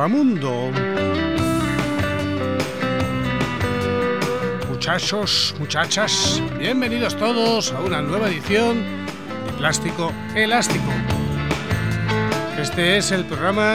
Trovamundo. Muchachos, muchachas, bienvenidos todos a una nueva edición de Plástico Elástico. Este es el programa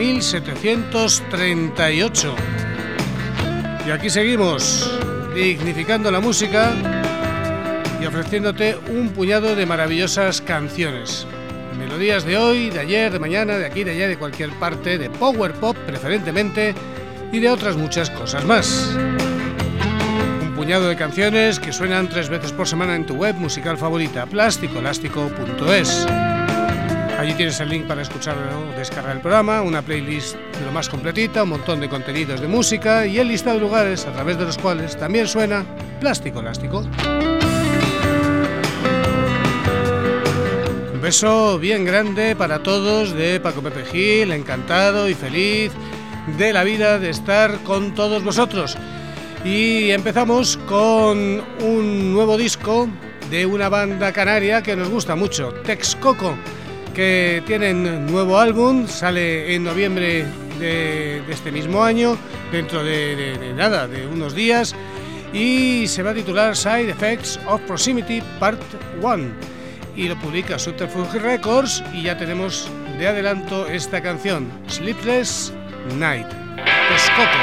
3738 y aquí seguimos dignificando la música y ofreciéndote un puñado de maravillosas canciones. Melodías de hoy, de ayer, de mañana, de aquí, de allá, de cualquier parte, de power pop preferentemente y de otras muchas cosas más. Un puñado de canciones que suenan 3 veces por semana en tu web musical favorita, plasticoelástico.es. Allí tienes el link para escuchar o descargar el programa, una playlist de lo más completita, un montón de contenidos de música y el listado de lugares a través de los cuales también suena Plástico Elástico. Un beso bien grande para todos de Paco Pepe Gil, encantado y feliz de la vida de estar con todos vosotros. Y empezamos con un nuevo disco de una banda canaria que nos gusta mucho, Texcoco, que tienen nuevo álbum, sale en noviembre de este mismo año, dentro de unos días, y se va a titular Side Effects of Proximity Part 1, y lo publica Subterfuge Records, y ya tenemos de adelanto esta canción, Sleepless Night, Texcoco.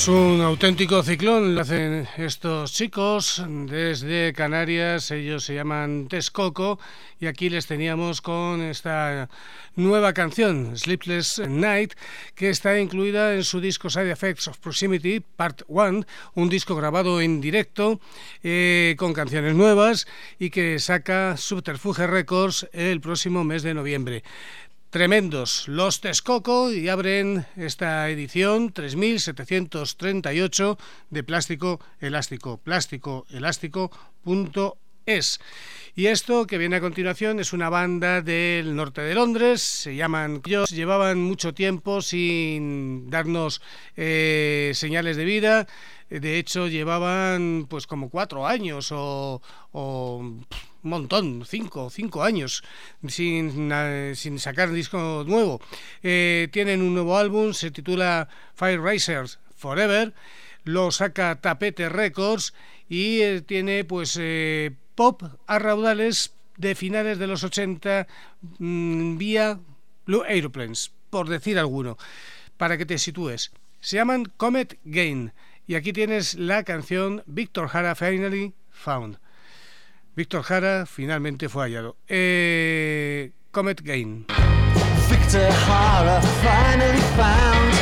Es un auténtico ciclón, lo hacen estos chicos desde Canarias, ellos se llaman Texcoco y aquí les teníamos con esta nueva canción, Sleepless Night, que está incluida en su disco Side Effects of Proximity, Part 1, un disco grabado en directo con canciones nuevas y que saca Subterfuge Records el próximo mes de noviembre. Tremendos los Texcoco y abren esta edición 3738 de Plástico Elástico, plásticoelástico.es. Y esto que viene a continuación es una banda del norte de Londres, se llaman... Ellos llevaban mucho tiempo sin darnos señales de vida. De hecho llevaban pues como 4 años o un montón, 5 años sin sacar un disco nuevo. Tienen un nuevo álbum, se titula Fire Racers Forever, lo saca Tapete Records y tiene pues pop a raudales de finales de los 80 vía Blue Aeroplanes, por decir alguno, para que te sitúes. Se llaman Comet Gain. Y aquí tienes la canción Victor Jara Finally Found. Victor Jara finalmente fue hallado. Comet Gain. Victor Jara finally found.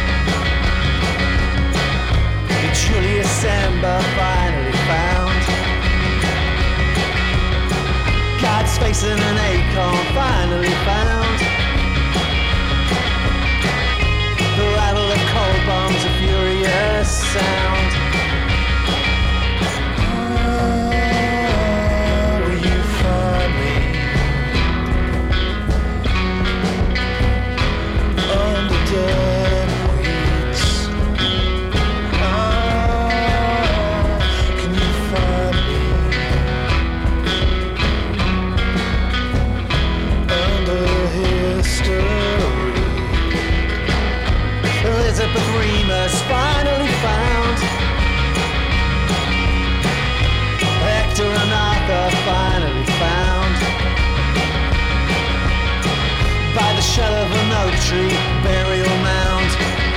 Julius Ember finally found. God's face in an acorn finally found. The rattle of cold bombs, a furious sound. Oh, will you find me under dead weeds? Oh, can you find me under history? Elizabeth Remus finally found. Hector and Arthur finally found. By the shell of an oak tree burial mound.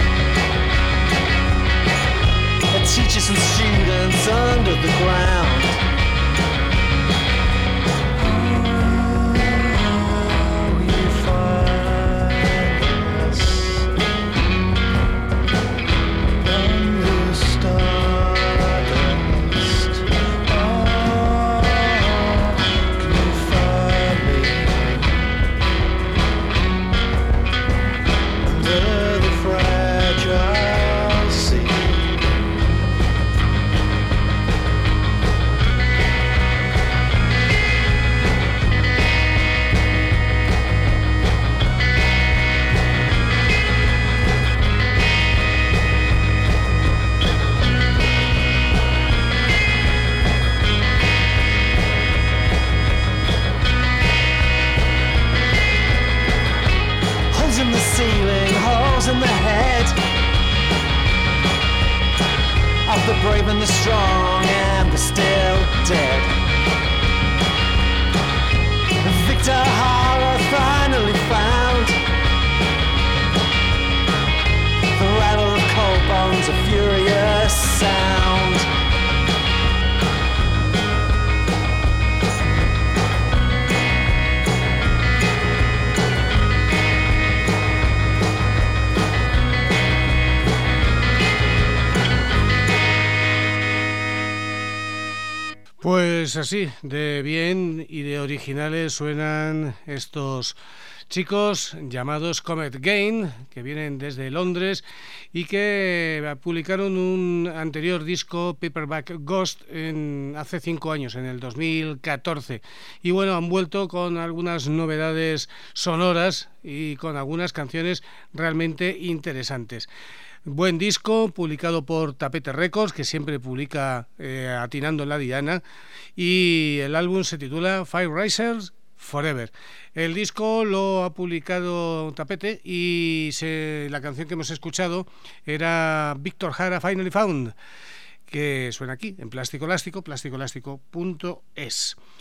Teachers and students under the ground. In the head of the brave and the strong and the still dead. Victor Jara finally found. The rattle of cold bones, a furious sound. Pues así, de bien y de originales suenan estos chicos llamados Comet Gain, que vienen desde Londres y que publicaron un anterior disco, Paperback Ghost, hace 5 años, en el 2014. Y bueno, han vuelto con algunas novedades sonoras y con algunas canciones realmente interesantes. Buen disco, publicado por Tapete Records, que siempre publica atinando en la diana, y el álbum se titula Fire Racers Forever. El disco lo ha publicado Tapete y la canción que hemos escuchado era Victor Jara Finally Found, que suena aquí en Plástico Elástico, plásticoelástico.es.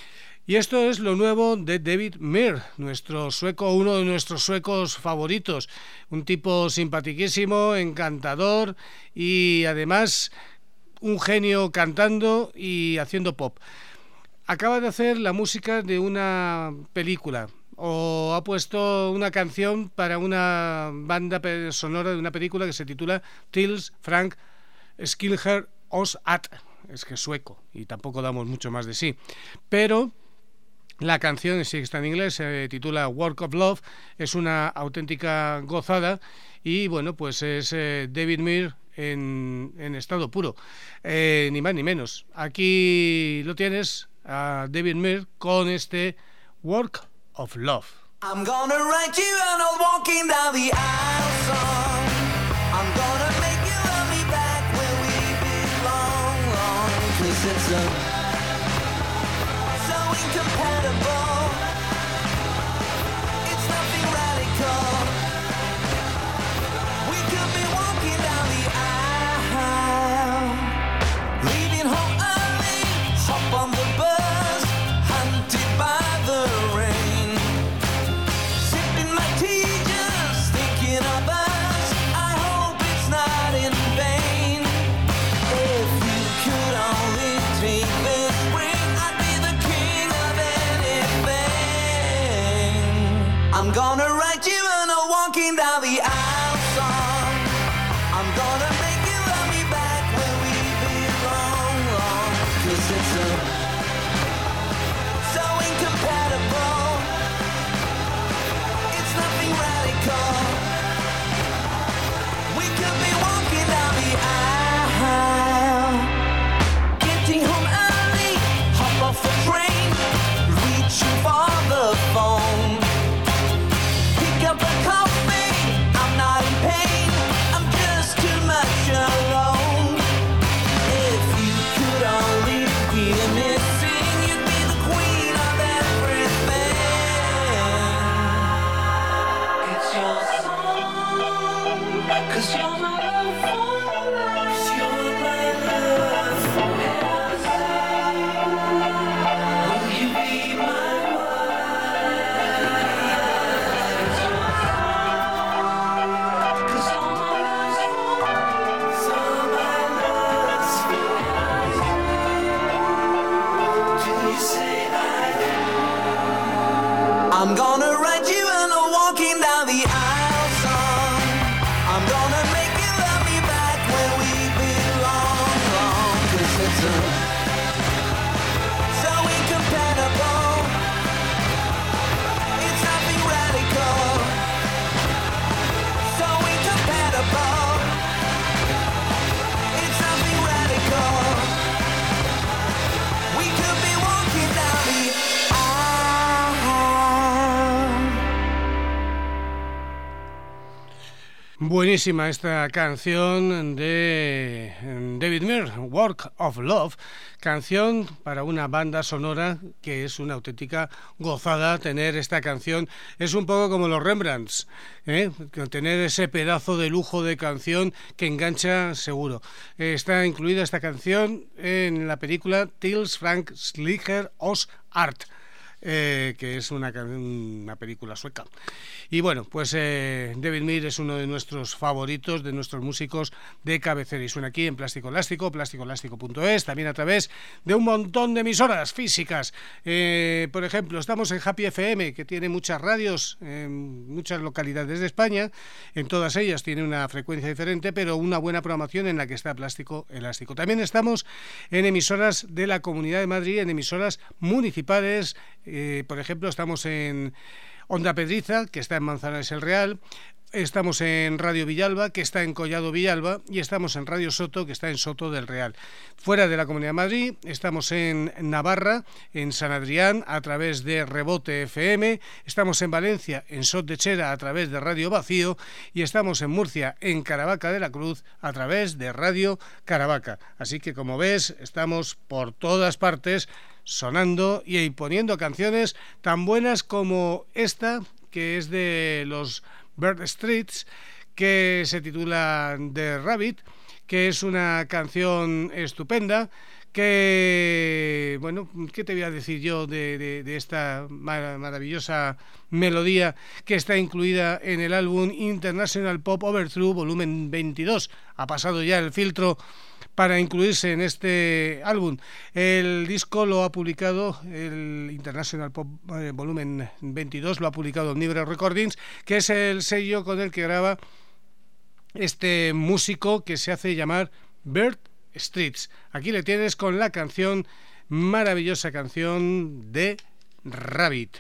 Y esto es lo nuevo de David Mir, nuestro sueco, uno de nuestros suecos favoritos. Un tipo simpatiquísimo, encantador y además un genio cantando y haciendo pop. Acaba de hacer la música de una película o ha puesto una canción para una banda sonora de una película que se titula Tils Frank Skilher Os At. Es que es sueco y tampoco damos mucho más de sí. Pero la canción, sí que está en inglés, se titula Work of Love, es una auténtica gozada y bueno, pues es David Mir en estado puro, ni más ni menos. Aquí lo tienes, a David Mir con este Work of Love. I'm gonna write you an old walking down the aisle song. I'm gonna make you love me back where we belong, long. 'Cause it's so incompatible. It's nothing radical. We could be walking down the aisle, leaving home early, hop on the bus, hunted by the rain. Sipping my tea, just thinking of us. I hope it's not in vain. If you could only take this ring, I'd be the king of anything. I'm gonna write you a walking down the aisle song. I'm gonna make you love me back where we belong, long. 'Cause it's so incompatible. It's nothing radical. We could be walking down the aisle, getting home early, hop off the train, reaching for the phone. Pick up a coffee, I'm not in pain, I'm just too much alone. If you could only hear me sing, you'd be the queen of everything. It's your song, 'cause you're my love forever. You're my love forever. Will you be my wife? It's your song, 'cause all my love's forever. All my love's forever. Till you say I do. I'm gonna write you a walking down the aisle song. I'm gonna make you love me back where we belong, long. 'Cause it's so incompatible. It's nothing radical. So incompatible. It's nothing radical. We could be walking down the aisle. Buenísima esta canción de David Mir, Work of Love, canción para una banda sonora que es una auténtica gozada tener esta canción. Es un poco como los Rembrandts, tener ese pedazo de lujo de canción que engancha seguro. Está incluida esta canción en la película Tils Frank Skilher Os Art, que es una película sueca. Y bueno, pues David Mir es uno de nuestros favoritos, de nuestros músicos de cabecera, y suena aquí en Plástico Elástico, plásticoelástico.es, también a través de un montón de emisoras físicas. Por ejemplo, estamos en Happy FM, que tiene muchas radios en muchas localidades de España. En todas ellas tiene una frecuencia diferente, pero una buena programación en la que está Plástico Elástico. También estamos en emisoras de la Comunidad de Madrid, en emisoras municipales. Por ejemplo, estamos en Onda Pedriza, que está en Manzanares el Real. Estamos en Radio Villalba, que está en Collado Villalba, y estamos en Radio Soto, que está en Soto del Real. Fuera de la Comunidad de Madrid, estamos en Navarra, en San Adrián, a través de Rebote FM. Estamos en Valencia, en Sot de Chera, a través de Radio Vacío. Y estamos en Murcia, en Caravaca de la Cruz, a través de Radio Caravaca. Así que, como ves, estamos por todas partes sonando y poniendo canciones tan buenas como esta, que es de los Bird Streets, que se titula The Rabbit, que es una canción estupenda, que bueno, ¿qué te voy a decir yo de esta maravillosa melodía que está incluida en el álbum International Pop Overthrow volumen 22? Ha pasado ya el filtro para incluirse en este álbum. El disco lo ha publicado, el International Pop volumen 22, lo ha publicado Omnibus Recordings, que es el sello con el que graba este músico que se hace llamar Bird Streets. Aquí le tienes con la canción, maravillosa canción de Rabbit.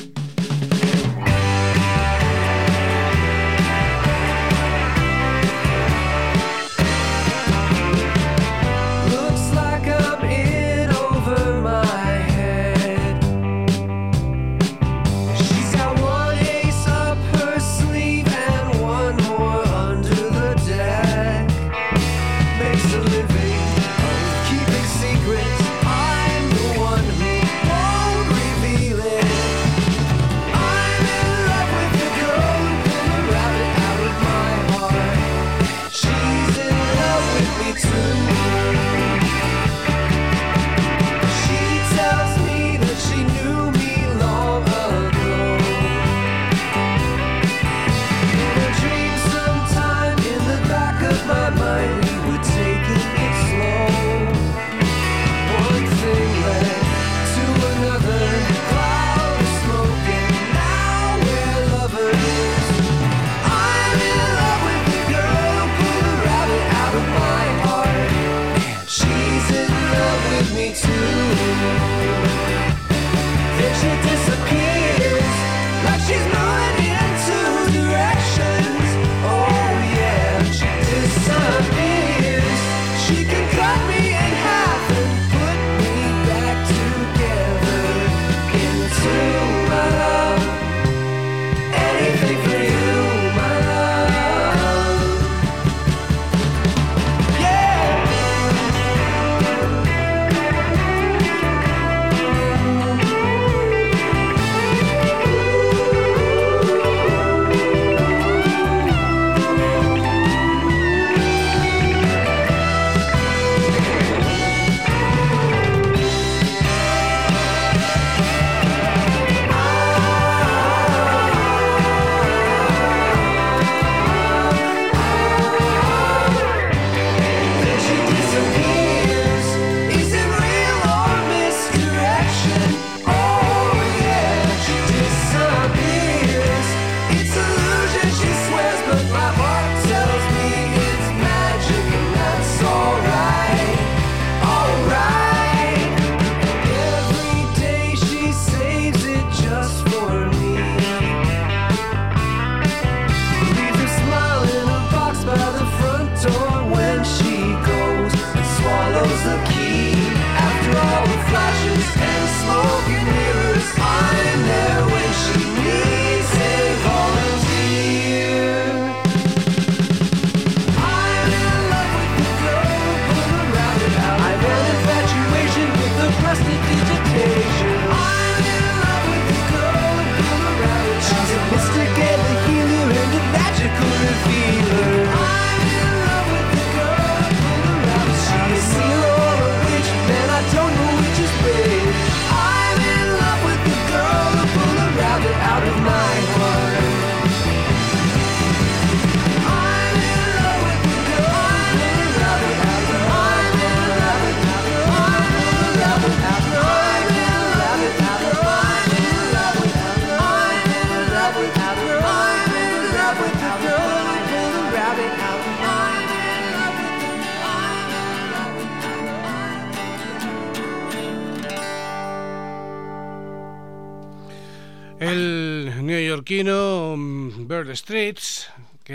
El neoyorquino Bird Streets,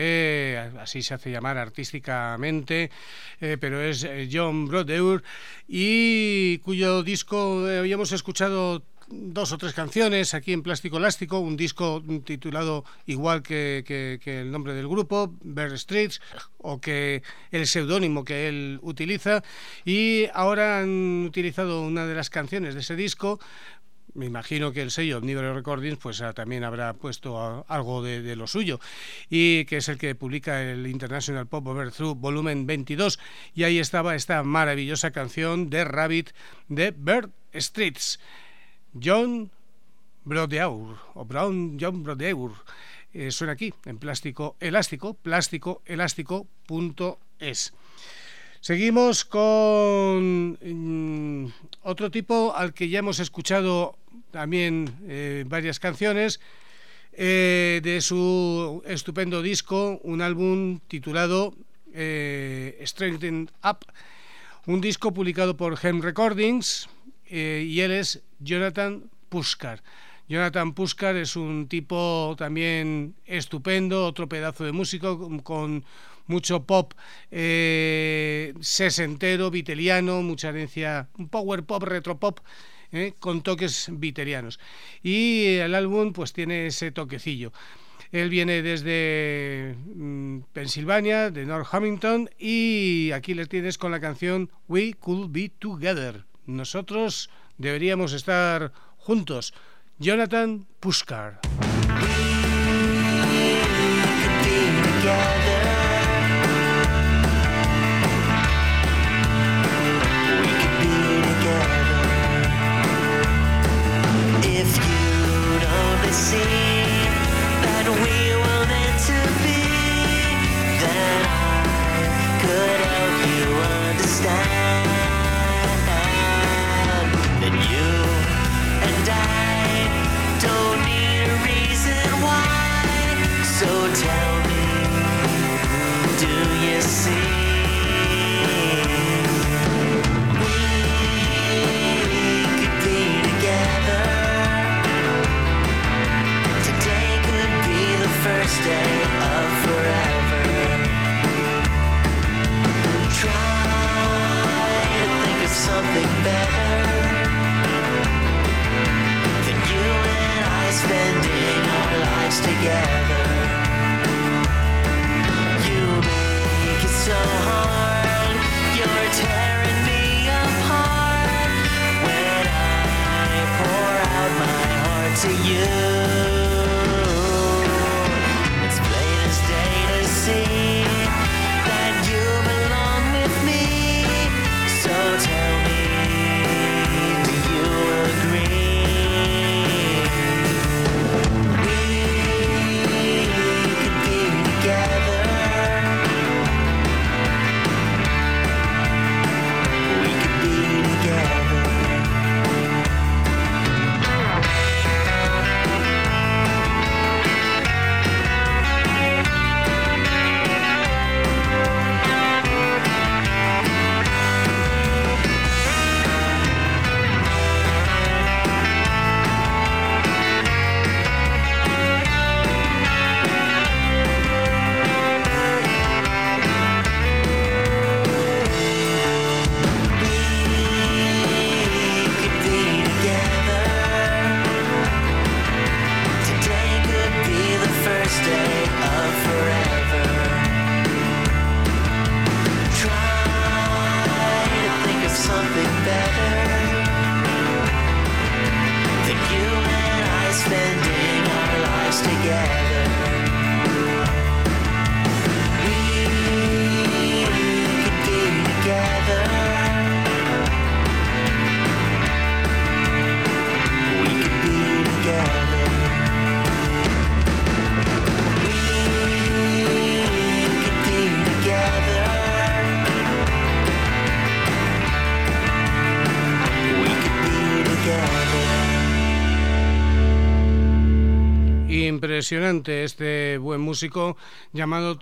que así se hace llamar artísticamente, pero es John Brodeur, y cuyo disco habíamos escuchado 2 o 3 canciones aquí en Plástico Elástico, un disco titulado igual que el nombre del grupo, Bird Streets, o que el seudónimo que él utiliza, y ahora han utilizado una de las canciones de ese disco. Me imagino que el sello Omnibus Recordings pues también habrá puesto algo de lo suyo, y que es el que publica el International Pop Overthrow volumen 22, y ahí estaba esta maravillosa canción de Rabbit de Bird Streets. John Brodeau, John Brodeau. Suena aquí, en Plástico Elástico, plásticoelástico.es. Seguimos con otro tipo al que ya hemos escuchado también varias canciones de su estupendo disco, un álbum titulado Strengthened Up, un disco publicado por Hem Recordings, y él es Jonathan Puskar. Jonathan Puskar es un tipo también estupendo, otro pedazo de músico con mucho pop sesentero, beatleiano, mucha herencia, un power pop, retro pop, con toques beatlerianos. Y el álbum pues tiene ese toquecillo. Él viene desde Pensilvania, de North Hamilton, y aquí le tienes con la canción We Could Be Together. Nosotros deberíamos estar juntos. Jonathan Puskar. Impresionante este buen músico llamado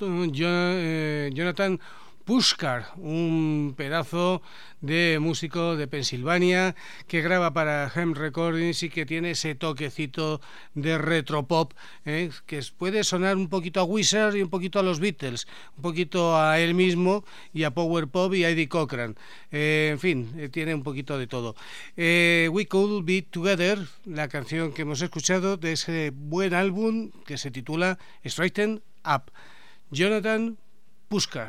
Jonathan Puskar, un pedazo de músico de Pensilvania que graba para Hem Recordings y que tiene ese toquecito de retropop, que puede sonar un poquito a Wizard y un poquito a los Beatles, un poquito a él mismo y a Power Pop y a Eddie Cochran. En fin, tiene un poquito de todo. We Could Be Together, la canción que hemos escuchado de ese buen álbum que se titula Straighten Up. Jonathan Puskar.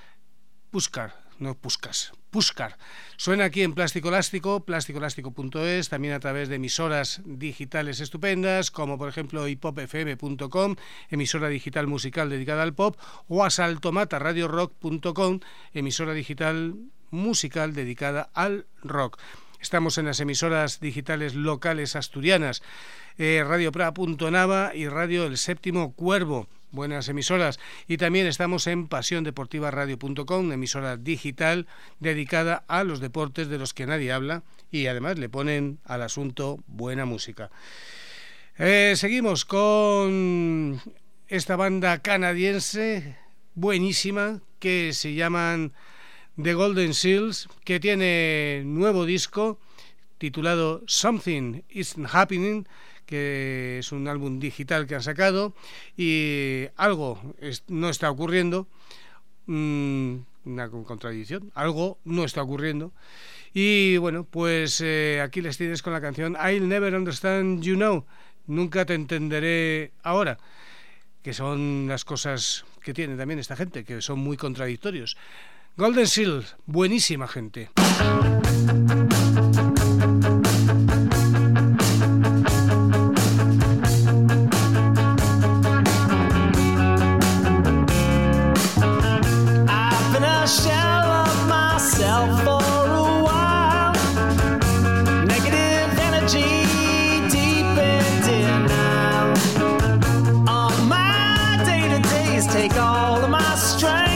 Suena aquí en Plástico Elástico, plásticoelástico.es, también a través de emisoras digitales estupendas, como por ejemplo hipopfm.com, emisora digital musical dedicada al pop, o asaltomataradiorock.com, emisora digital musical dedicada al rock. Estamos en las emisoras digitales locales asturianas, Radio Pra.nava y Radio El Séptimo Cuervo, buenas emisoras. Y también estamos en pasiondeportivaradio.com, emisora digital dedicada a los deportes de los que nadie habla y además le ponen al asunto buena música. Seguimos con esta banda canadiense buenísima que se llaman The Golden Seals, que tiene nuevo disco titulado Something Isn't Happening, que es un álbum digital que han sacado y algo no está ocurriendo, una contradicción, algo no está ocurriendo. Y bueno, pues aquí les tienes con la canción I'll Never Understand You Now, nunca te entenderé ahora, que son las cosas que tiene también esta gente, que son muy contradictorios. Golden Seal, buenísima gente. I've been a shell of myself for a while. Negative energy, deep in denial. All my day-to-days take all of my strength.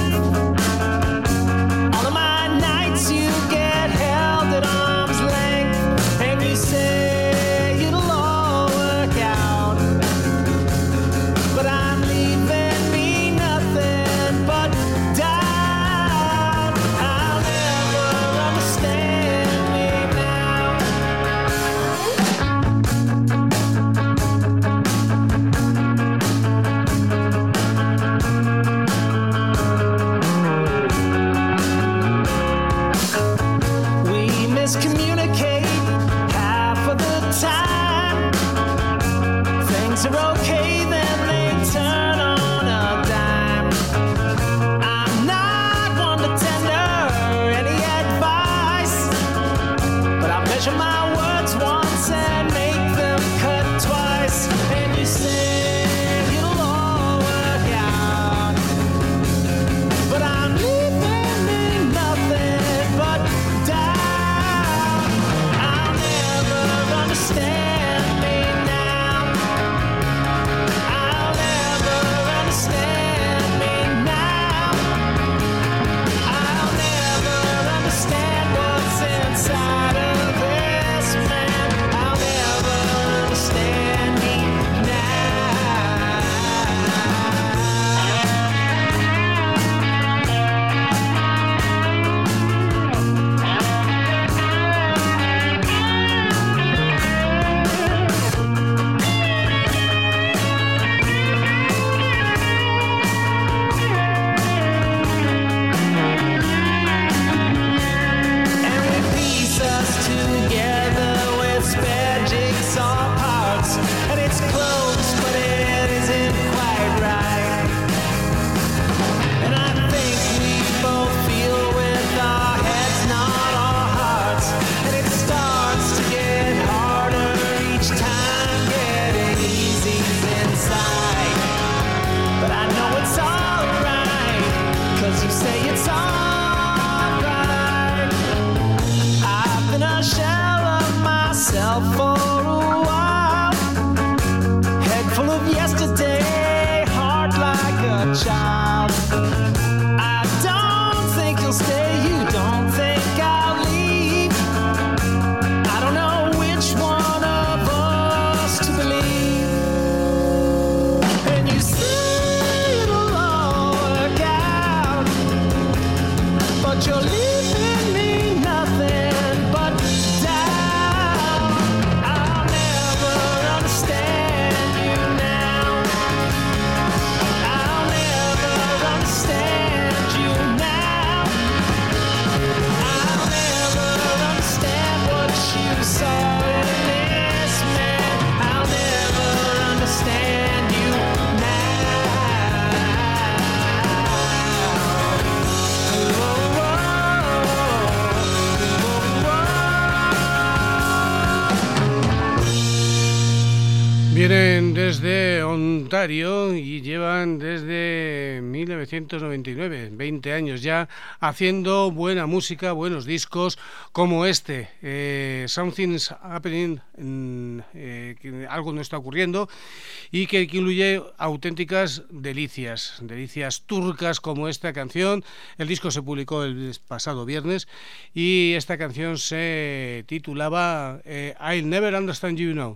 Vienen desde Ontario y llevan desde 1999, 20 años ya, haciendo buena música, buenos discos como este, Something's Happening, que algo no está ocurriendo, y que incluye auténticas delicias turcas como esta canción. El disco se publicó el pasado viernes y esta canción se titulaba I'll Never Understand You Now.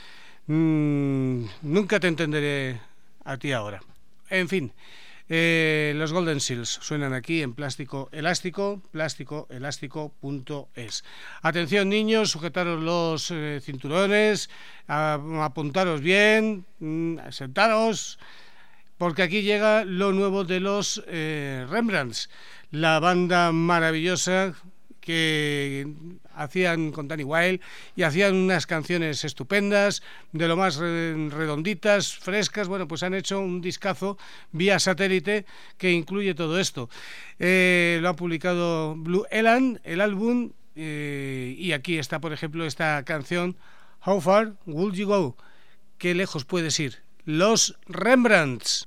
Nunca te entenderé a ti ahora. En fin, los Golden Seals suenan aquí en Plástico Elástico, plásticoelástico.es. Atención niños, sujetaros los cinturones, apuntaros bien, sentaros, porque aquí llega lo nuevo de los Rembrandts, la banda maravillosa que hacían con Danny Wilde y hacían unas canciones estupendas, de lo más redonditas, frescas. Bueno, pues han hecho un discazo vía satélite que incluye todo esto. Lo ha publicado Blue Elan, el álbum, y aquí está, por ejemplo, esta canción How Far Would You Go? ¿Qué lejos puedes ir? Los Rembrandts.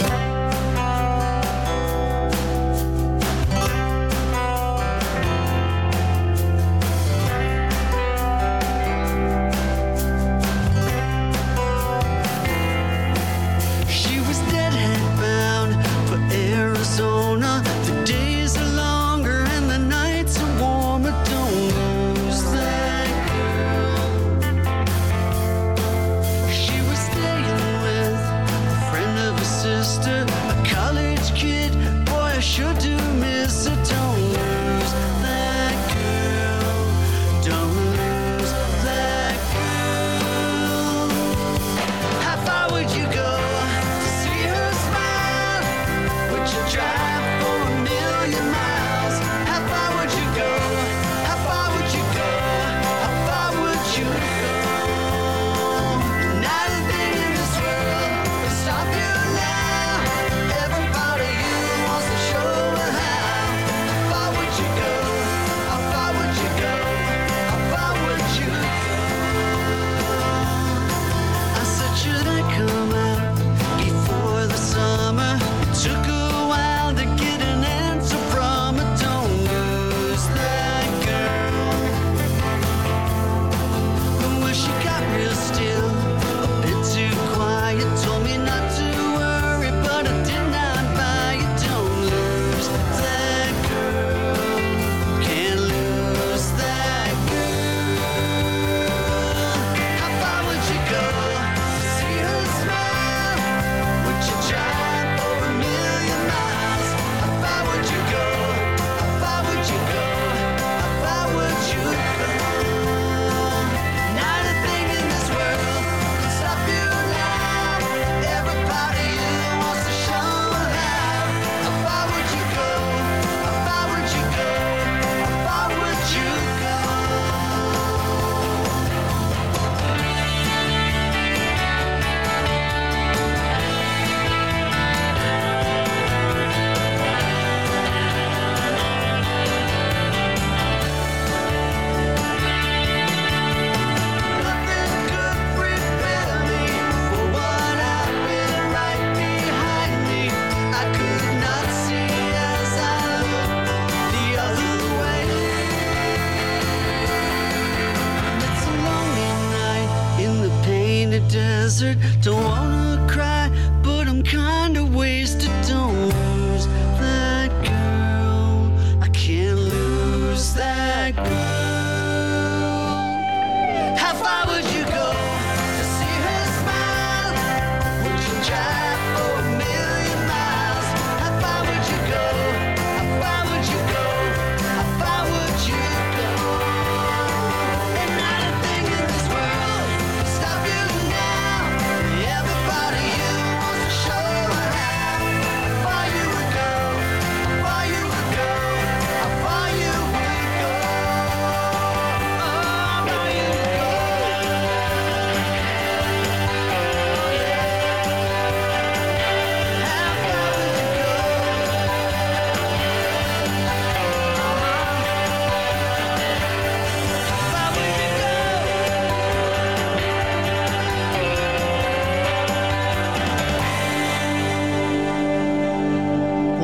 Don't wanna cry, but I'm kinda wasted. Don't lose that girl. I can't lose that girl. How far would you go to see her smile? Would you drive for a million miles? How far would you go? How far would you go? How far would you go? And not a thing in this world can stop you now. Everybody you wants to show her how far you would go, how far you would go, how far you would go.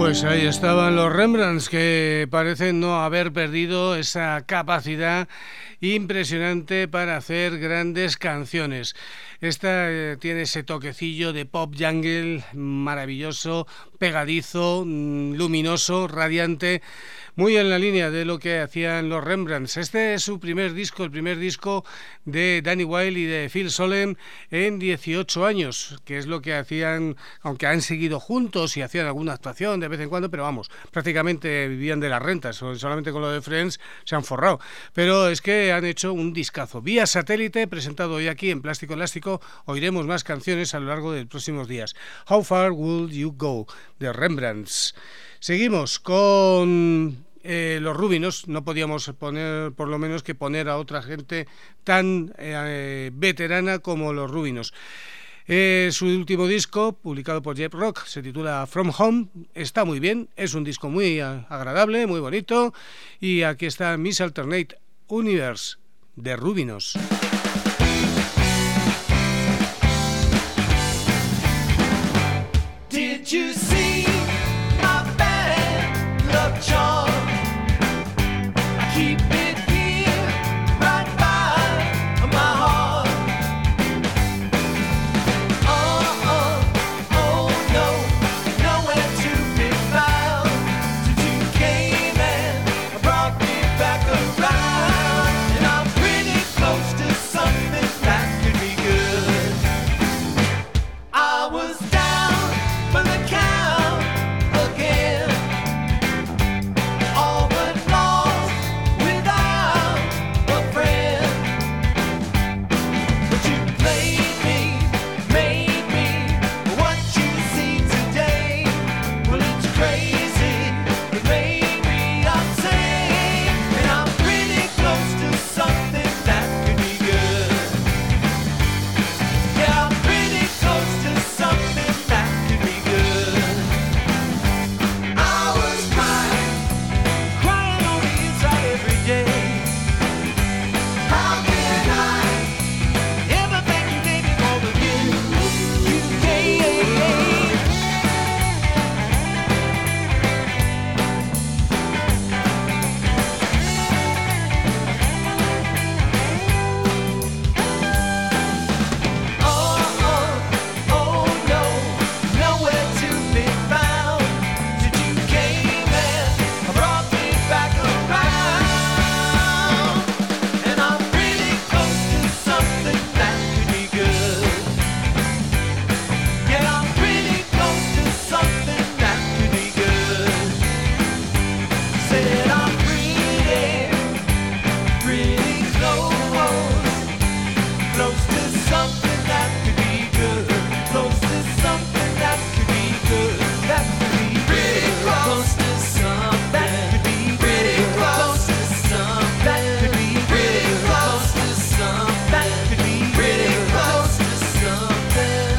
Pues ahí estaban los Rembrandts, que parecen no haber perdido esa capacidad impresionante para hacer grandes canciones. Esta tiene ese toquecillo de pop jungle maravilloso, pegadizo, luminoso, radiante, muy en la línea de lo que hacían los Rembrandts. Este es su primer disco, el primer disco de Danny Wilde y de Phil Sollem en 18 años, que es lo que hacían, aunque han seguido juntos y hacían alguna actuación de vez en cuando, pero vamos, prácticamente vivían de las rentas, solamente con lo de Friends se han forrado. Pero es que han hecho un discazo. Vía satélite, presentado hoy aquí en Plástico Elástico, oiremos más canciones a lo largo de los próximos días. How Far Will You Go, de Rembrandts. Seguimos con los Rubinos. No podíamos poner, por lo menos, que poner a otra gente tan veterana como los Rubinos. Su último disco, publicado por Jeff Rock, se titula From Home. Está muy bien, es un disco muy agradable, muy bonito. Y aquí está Miss Alternate Universe, de Rubinos. Did you see my bad luck charm? I keep it here, right by my heart. Oh no, nowhere to be found. Since you came and brought me back around, and I'm pretty close to something that could be good. I was down for the count again, all but lost without a friend. But you played me, made me what you see today. Well, it's crazy, it made me insane, and I'm pretty close to something that could be good. Yeah, I'm pretty close to something that could be good. I was crying on the inside every day. How can I ever thank you, baby, for the gift you gave? Oh no, nowhere to be found. Since you came and brought me back around, and I'm pretty close to something that could be good. Yeah, I'm pretty close to something that could be good. Said I'm pretty close to something that could be good. Close to something that could be good. That could be pretty close to something that could be pretty close to something that could be pretty close to something that could be pretty close to something.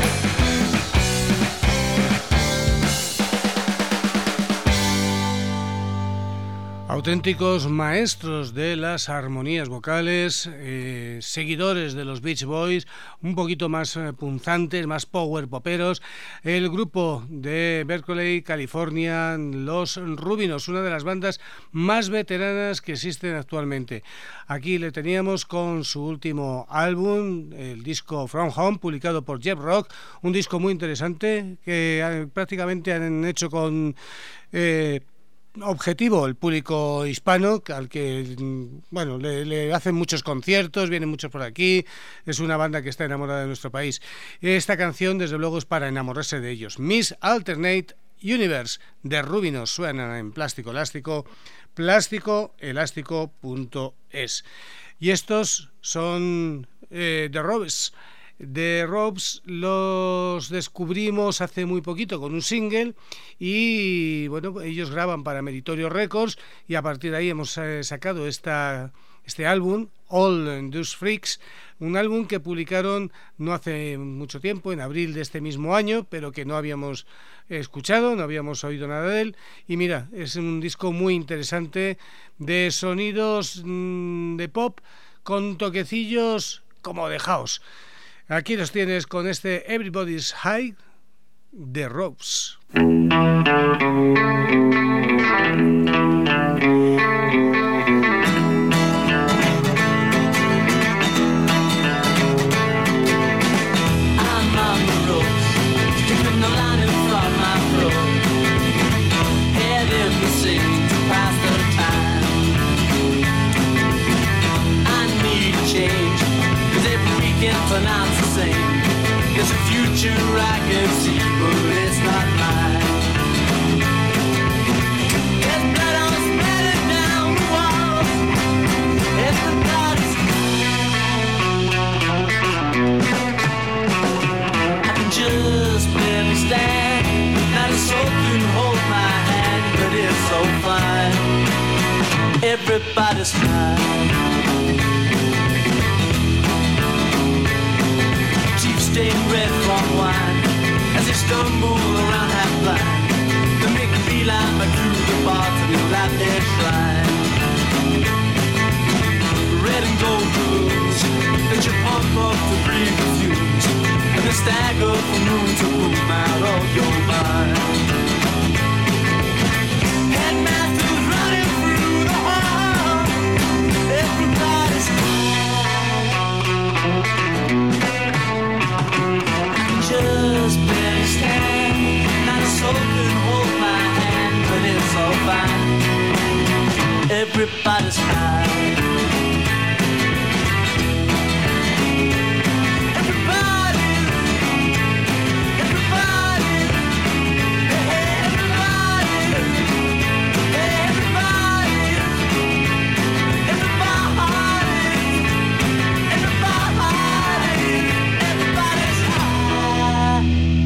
Auténticos maestros de las armonías vocales, seguidores de los Beach Boys, un poquito más punzantes, más power poperos. El grupo de Berkeley, California, los Rubinos, una de las bandas más veteranas que existen actualmente. Aquí le teníamos con su último álbum, el disco From Home, publicado por Jeff Rock, un disco muy interesante que prácticamente han hecho con objetivo el público hispano, al que bueno le hacen muchos conciertos, vienen muchos por aquí. Es una banda que está enamorada de nuestro país. Esta canción desde luego es para enamorarse de ellos. Miss Alternate Universe, de Rubinos, suena en Plástico Elástico, plásticoelástico.es. Y estos son The Robes. The Robes los descubrimos hace muy poquito con un single y bueno, ellos graban para Meritorio Records y a partir de ahí hemos sacado este álbum, All Those Freaks, un álbum que publicaron no hace mucho tiempo, en abril de este mismo año, pero que no habíamos escuchado, no habíamos oído nada de él. Y mira, es un disco muy interesante de sonidos de pop con toquecillos como de house. Aquí los tienes con este Everybody's High The Ropes. Pronounce the same. There's a future I can see, but it's not mine. There's blood all splattered down the walls. Everybody's I can just barely stand. Not a soul can hold my hand, but it's so fine. Everybody's high. Stained red from wine as they stumble around half blind. They make a beeline back through the bar to the light their shrine. Red and gold balloons that you pump up to breathe the fumes, and they stagger from room to room out of your mind. Headmasters running through the hall. Everybody's just barely stand. Not a soul can hold my hand, but it's all fine. Everybody's high. Everybody, everybody, hey, everybody, hey, everybody, everybody's high.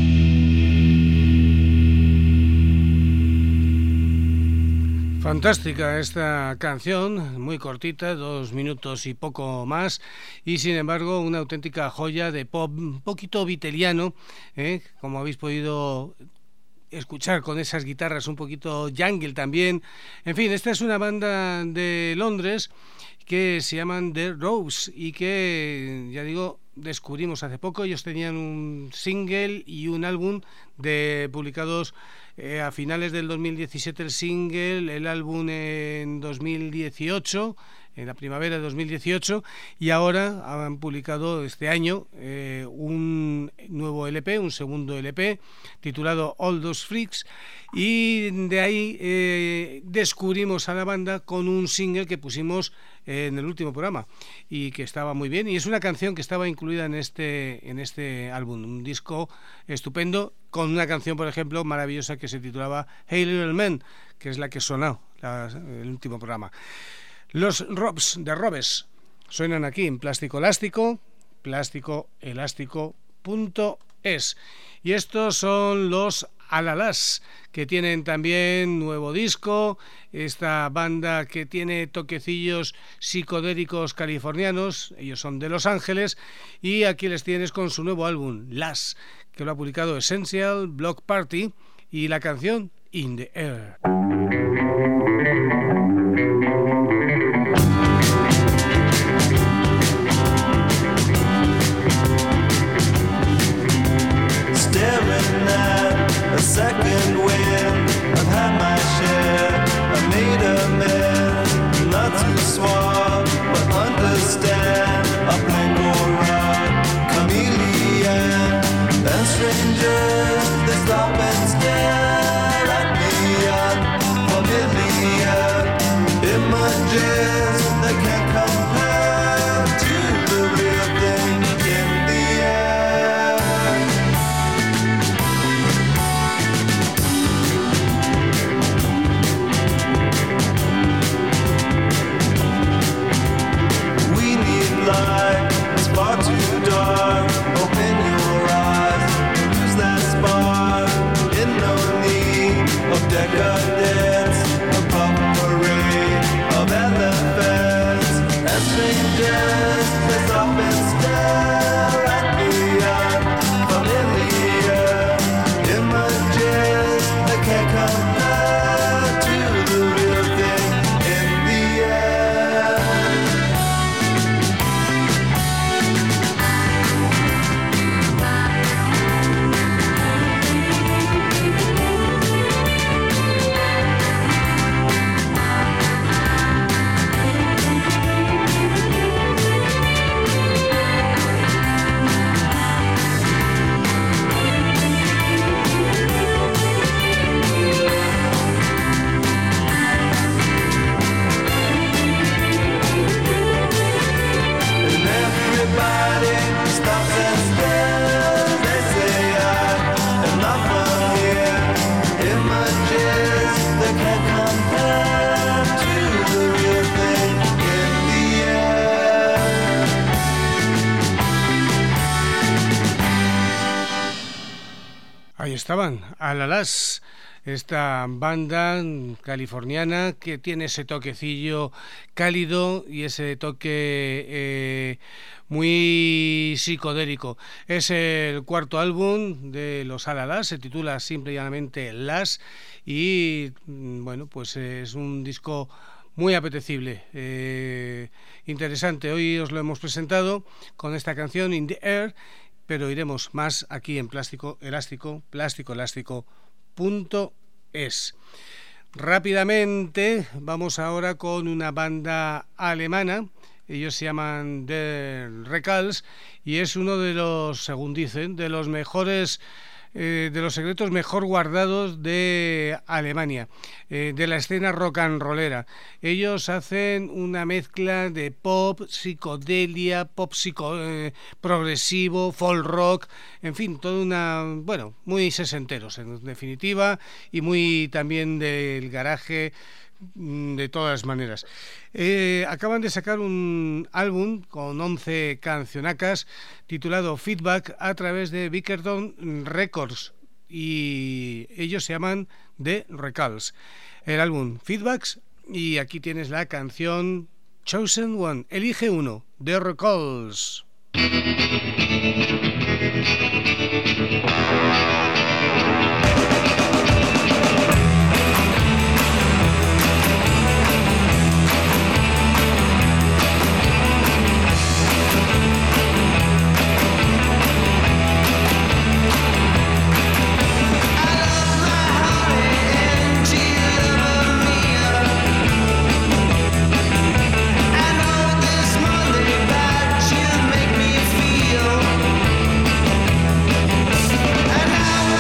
Fantástica esta canción, muy cortita, 2 minutos y poco más, y sin embargo una auténtica joya de pop, un poquito beatlesiano, como habéis podido escuchar con esas guitarras un poquito jungle también. En fin, esta es una banda de Londres que se llaman The Ropes y que, ya digo, descubrimos hace poco. Ellos tenían un single y un álbum publicados a finales del 2017 el single, el álbum en 2018, en la primavera de 2018, y ahora han publicado este año un nuevo LP, un segundo LP titulado All Those Freaks, y de ahí descubrimos a la banda con un single que pusimos en el último programa y que estaba muy bien, y es una canción que estaba incluida en este álbum, un disco estupendo, con una canción, por ejemplo, maravillosa que se titulaba Hey Little Man, que es la que sonó el último programa. Los Ropes de Robes suenan aquí en Plástico Elástico, plásticoelástico.es, y estos son los Alalas, que tienen también nuevo disco, esta banda que tiene toquecillos psicodélicos californianos. Ellos son de Los Ángeles, y aquí les tienes con su nuevo álbum, Las, que lo ha publicado Essential Block Party, y la canción In the Air. Staring at a second wind, I've had my share, I made amends, not too suave, but understand, I blink or run, chameleon, and strangers, they stop and stare at me, unfamiliar images, they can't compare to the real thing in the air. We need light, it's far too dark. Open your eyes, lose that spark. In no need of decadence, a potpourri of elephants and strangers. They stop and stare at the unfamiliar images. They can't compare to the real thing in the air. estaban, Alalas, esta banda californiana que tiene ese toquecillo cálido y ese toque muy psicodélico. Es el cuarto álbum de los Alalas, se titula simple y llanamente Las, y bueno, pues es un disco muy apetecible, interesante. Hoy os lo hemos presentado con esta canción In the Air, pero iremos más aquí en Plástico Elástico, plásticoelástico.es. Rápidamente vamos ahora con una banda alemana. Ellos se llaman The Recalls y es uno de los, según dicen, de los mejores, de los secretos mejor guardados de Alemania, de la escena rock and rollera. Ellos hacen una mezcla de pop, psicodelia, pop progresivo, folk rock, en fin, toda una, bueno, muy sesenteros en definitiva, y muy también del garaje, de todas maneras. Acaban de sacar un álbum con 11 cancionacas titulado Feedback a través de Bickerton Records y ellos se llaman The Recalls. El álbum Feedbacks, y aquí tienes la canción Chosen One, elige uno, The Recalls. Make me feel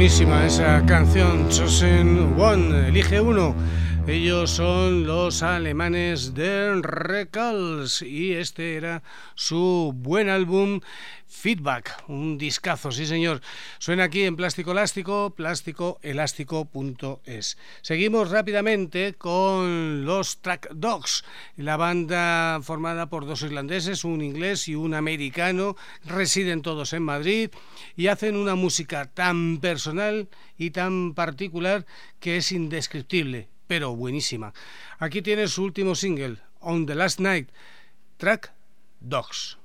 Buenísima esa canción, Chosen One, elige uno. Ellos son los alemanes de Recalls y este era su buen álbum Feedback, un discazo, sí señor. Suena aquí en Plástico Elástico, plásticoelástico.es. Seguimos rápidamente con los Track Dogs, la banda formada por dos irlandeses, un inglés y un americano, residen todos en Madrid y hacen una música tan personal y tan particular que es indescriptible, pero buenísima. Aquí tiene su último single, On the Last Night, Track Dogs.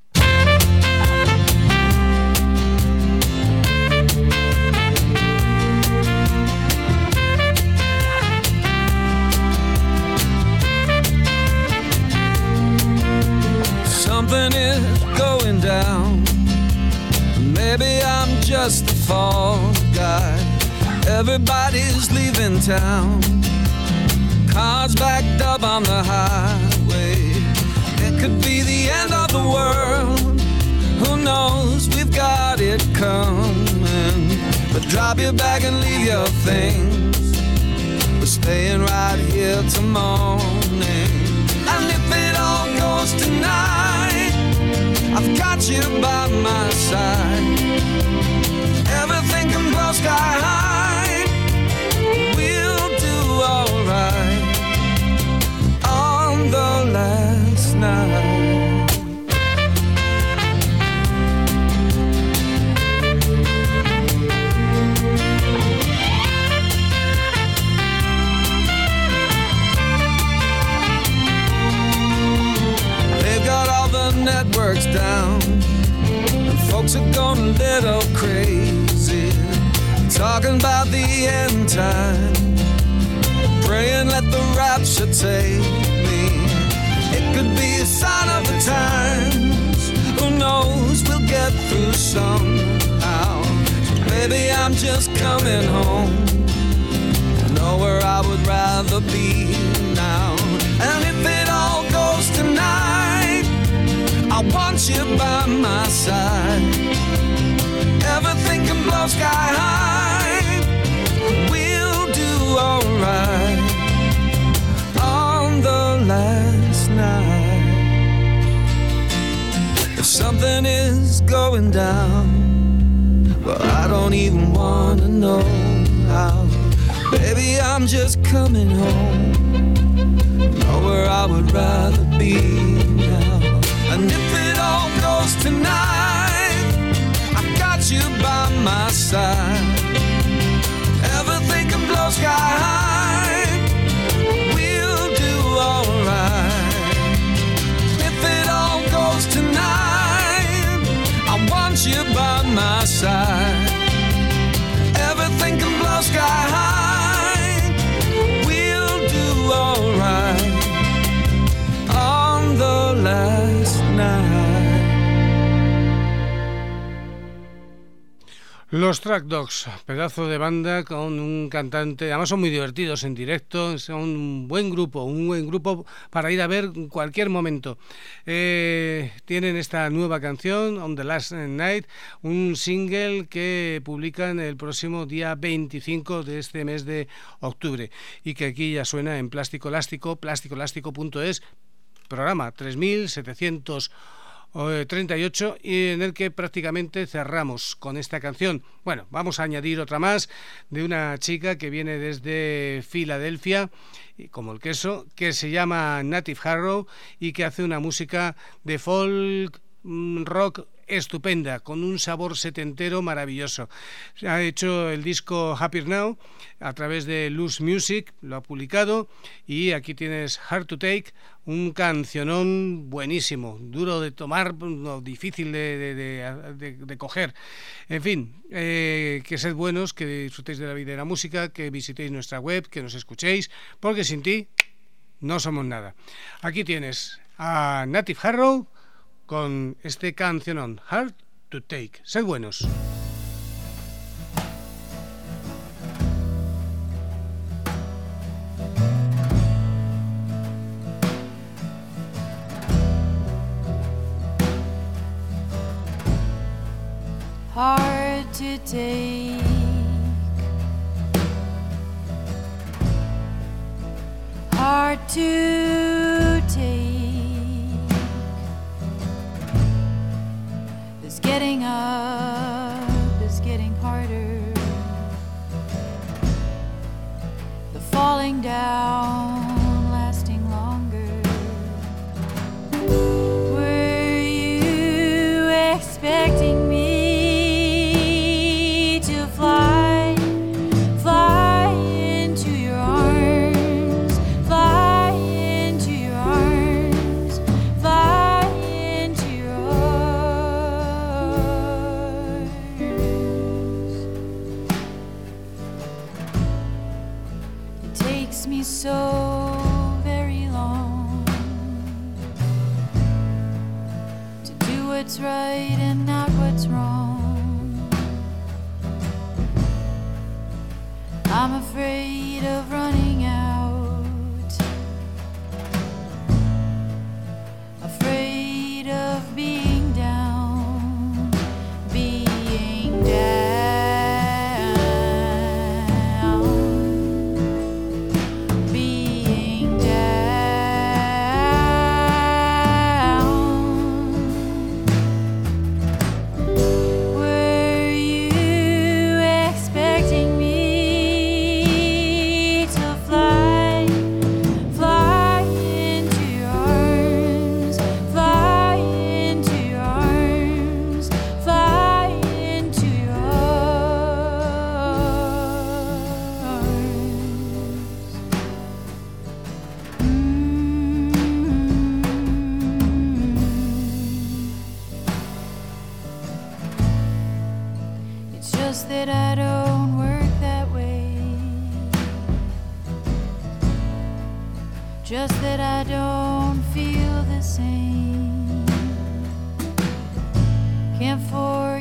Something is going down. Maybe I'm just the fall guy. Everybody's leaving town. Cars backed up on the highway. It could be the end of the world. Who knows? We've got it coming. But drop your bag and leave your things. We're staying right here till morning. And if it all goes tonight, I've got you by my side. Everything can blow sky high. We'll do alright on the last night. They've got all the networks down, and folks are going a little crazy, talking about the end time, praying let the rapture take me. It could be a sign of the times. Who knows? We'll get through somehow. So maybe I'm just coming home. Nowhere I would rather be now. And if it all goes tonight, I want you by my side. Everything can blow sky high. We'll do alright on the last night. If something is going down, well, I don't even wanna know how. Baby, I'm just coming home. Nowhere I would rather be now. And if it all goes tonight, I've got you by my side. Everything can blow sky high. We'll do alright. If it all goes tonight, I want you by my side. Everything can blow sky high. We'll do alright on the last night. Los Track Dogs, pedazo de banda con un cantante, además son muy divertidos en directo, son un buen grupo para ir a ver en cualquier momento. Tienen esta nueva canción, On the Last Night, un single que publican el próximo día 25 de este mes de octubre y que aquí ya suena en Plástico Elástico, plásticoelástico.es, programa 3738 y en el que prácticamente cerramos con esta canción. Bueno, vamos a añadir otra más de una chica que viene desde Filadelfia, como el queso, que se llama Native Harrow y que hace una música de folk rock estupenda, con un sabor setentero maravilloso. Ha hecho el disco Happier Now a través de Loose Music, lo ha publicado, y aquí tienes Hard to Take, un cancionón buenísimo, duro de tomar, no, difícil de coger. En fin, que sed buenos, que disfrutéis de la vida y la música, que visitéis nuestra web, que nos escuchéis, porque sin ti no somos nada. Aquí tienes a Native Harrow con este cancionón, Hard to Take. Sed buenos. Hard to take hard to take. This getting up is getting harder. The falling down lasting longer. Were you expecting me to fly? Fly into your arms, fly into your arms, fly into your arms. It takes me so very long to do what's right and not what's wrong. I'm afraid of running out, afraid of being down, being down, being down. Were you expecting me to fly? Fly into your arms, fly into your arms, fly into your arms. It's just that I don't work that way. Just that I don't feel the same. Can't force